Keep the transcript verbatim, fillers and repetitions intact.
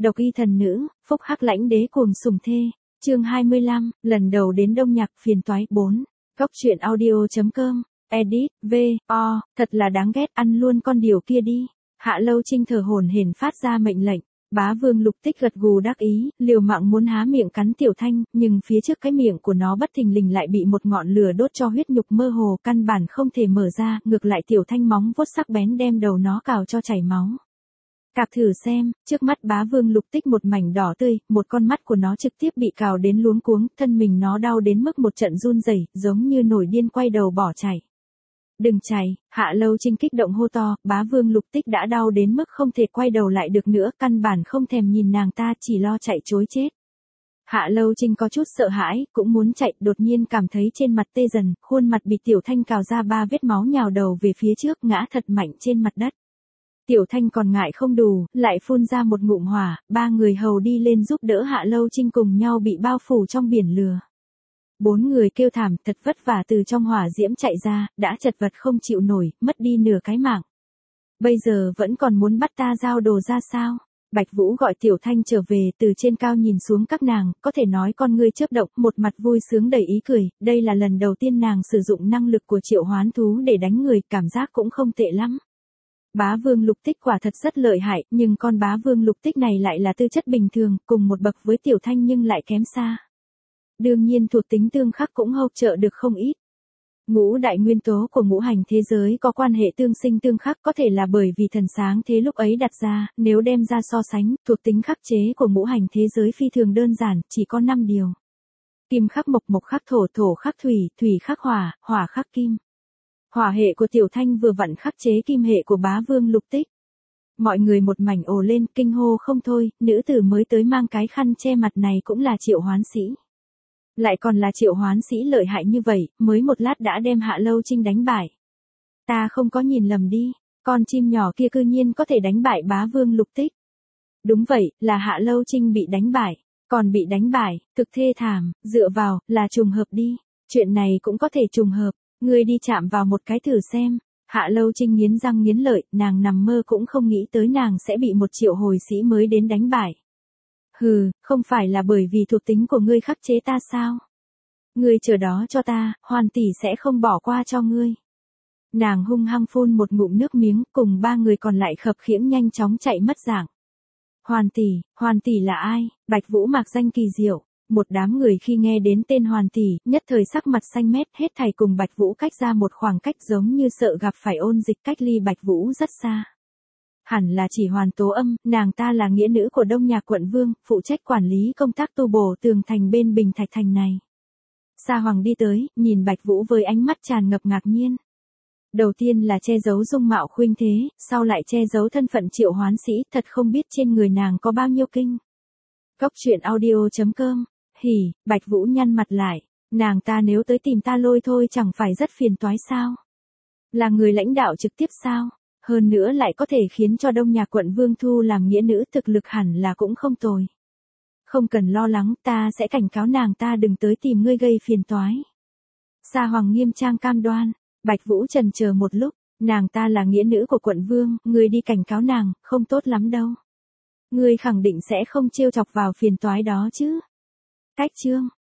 Độc y thần nữ, phúc hắc lãnh đế cuồng sủng thê. Chương hai mươi lăm, lần đầu đến Đông Nhạc phiền toái bốn. Cốc truyện audio chấm com. Edit, V, O, thật là đáng ghét, ăn luôn con điều kia đi. Hạ Lâu Trinh thở hổn hển phát ra mệnh lệnh. Bá Vương Lục Tích gật gù đắc ý, liều mạng muốn há miệng cắn Tiểu Thanh, nhưng phía trước cái miệng của nó bất thình lình lại bị một ngọn lửa đốt cho huyết nhục mơ hồ, căn bản không thể mở ra, ngược lại Tiểu Thanh móng vuốt sắc bén đem đầu nó cào cho chảy máu. Cạp thử xem, trước mắt Bá Vương Lục Tích một mảnh đỏ tươi, một con mắt của nó trực tiếp bị cào đến luống cuống, thân mình nó đau đến mức một trận run rẩy, giống như nổi điên quay đầu bỏ chạy. Đừng chạy, Hạ Lâu Trinh kích động hô to, Bá Vương Lục Tích đã đau đến mức không thể quay đầu lại được nữa, căn bản không thèm nhìn nàng ta, chỉ lo chạy trối chết. Hạ Lâu Trinh có chút sợ hãi, cũng muốn chạy, đột nhiên cảm thấy trên mặt tê dần, khuôn mặt bị Tiểu Thanh cào ra ba vết máu nhào đầu về phía trước, ngã thật mạnh trên mặt đất. Tiểu Thanh còn ngại không đủ, lại phun ra một ngụm hỏa, ba người hầu đi lên giúp đỡ Hạ Lâu Trinh cùng nhau bị bao phủ trong biển lửa. Bốn người kêu thảm, thật vất vả từ trong hỏa diễm chạy ra, đã chật vật không chịu nổi, mất đi nửa cái mạng. Bây giờ vẫn còn muốn bắt ta giao đồ ra sao? Bạch Vũ gọi Tiểu Thanh trở về, từ trên cao nhìn xuống các nàng, có thể nói con ngươi chớp động, một mặt vui sướng đầy ý cười, đây là lần đầu tiên nàng sử dụng năng lực của triệu hoán thú để đánh người, cảm giác cũng không tệ lắm. Bá Vương Lục Tích quả thật rất lợi hại, nhưng con Bá Vương Lục Tích này lại là tư chất bình thường, cùng một bậc với Tiểu Thanh nhưng lại kém xa. Đương nhiên thuộc tính tương khắc cũng hỗ trợ được không ít. Ngũ đại nguyên tố của ngũ hành thế giới có quan hệ tương sinh tương khắc, có thể là bởi vì thần sáng thế lúc ấy đặt ra, nếu đem ra so sánh, thuộc tính khắc chế của ngũ hành thế giới phi thường đơn giản, chỉ có năm điều. Kim khắc mộc, mộc khắc thổ, thổ khắc thủy, thủy khắc hỏa, hỏa khắc kim. Hỏa hệ của Tiểu Thanh vừa vặn khắc chế kim hệ của Bá Vương Lục Tích. Mọi người một mảnh ồ lên, kinh hô không thôi, nữ tử mới tới mang cái khăn che mặt này cũng là triệu hoán sĩ. Lại còn là triệu hoán sĩ lợi hại như vậy, mới một lát đã đem Hạ Lâu Trinh đánh bại. Ta không có nhìn lầm đi, con chim nhỏ kia cư nhiên có thể đánh bại Bá Vương Lục Tích. Đúng vậy, là Hạ Lâu Trinh bị đánh bại, còn bị đánh bại, thực thê thảm, dựa vào, là trùng hợp đi, chuyện này cũng có thể trùng hợp, ngươi đi chạm vào một cái thử xem. Hạ Lâu Trinh nghiến răng nghiến lợi, nàng nằm mơ cũng không nghĩ tới nàng sẽ bị một triệu hồi sĩ mới đến đánh bại. Hừ, không phải là bởi vì thuộc tính của ngươi khắc chế ta sao? Ngươi chờ đó cho ta, Hoàn tỷ sẽ không bỏ qua cho ngươi. Nàng hung hăng phun một ngụm nước miếng, cùng ba người còn lại khập khiễng nhanh chóng chạy mất dạng. Hoàn tỷ, Hoàn tỷ là ai? Bạch Vũ mạc danh kỳ diệu. Một đám người khi nghe đến tên Hoàn tỷ, nhất thời sắc mặt xanh mét, hết thảy cùng Bạch Vũ cách ra một khoảng cách, giống như sợ gặp phải ôn dịch, cách ly Bạch Vũ rất xa. Hẳn là chỉ Hoàn Tố Âm, nàng ta là nghĩa nữ của Đông Nhạc quận vương, phụ trách quản lý công tác tu bổ tường thành bên Bình Thạch thành này. Sa Hoàng đi tới, nhìn Bạch Vũ với ánh mắt tràn ngập ngạc nhiên. Đầu tiên là che giấu dung mạo khuynh thế, sau lại che giấu thân phận triệu hoán sĩ, thật không biết trên người nàng có bao nhiêu kinh. Cốc truyện audio chấm com. Hỉ, Bạch Vũ nhăn mặt lại, nàng ta nếu tới tìm ta lôi thôi chẳng phải rất phiền toái sao? Là người lãnh đạo trực tiếp sao? Hơn nữa lại có thể khiến cho Đông Nhạc quận vương thu làm nghĩa nữ, thực lực hẳn là cũng không tồi. Không cần lo lắng, ta sẽ cảnh cáo nàng ta đừng tới tìm ngươi gây phiền toái. Sa Hoàng nghiêm trang cam đoan. Bạch Vũ chần chờ một lúc, nàng ta là nghĩa nữ của quận vương, ngươi đi cảnh cáo nàng, không tốt lắm đâu. Ngươi khẳng định sẽ không trêu chọc vào phiền toái đó chứ. Cách chương.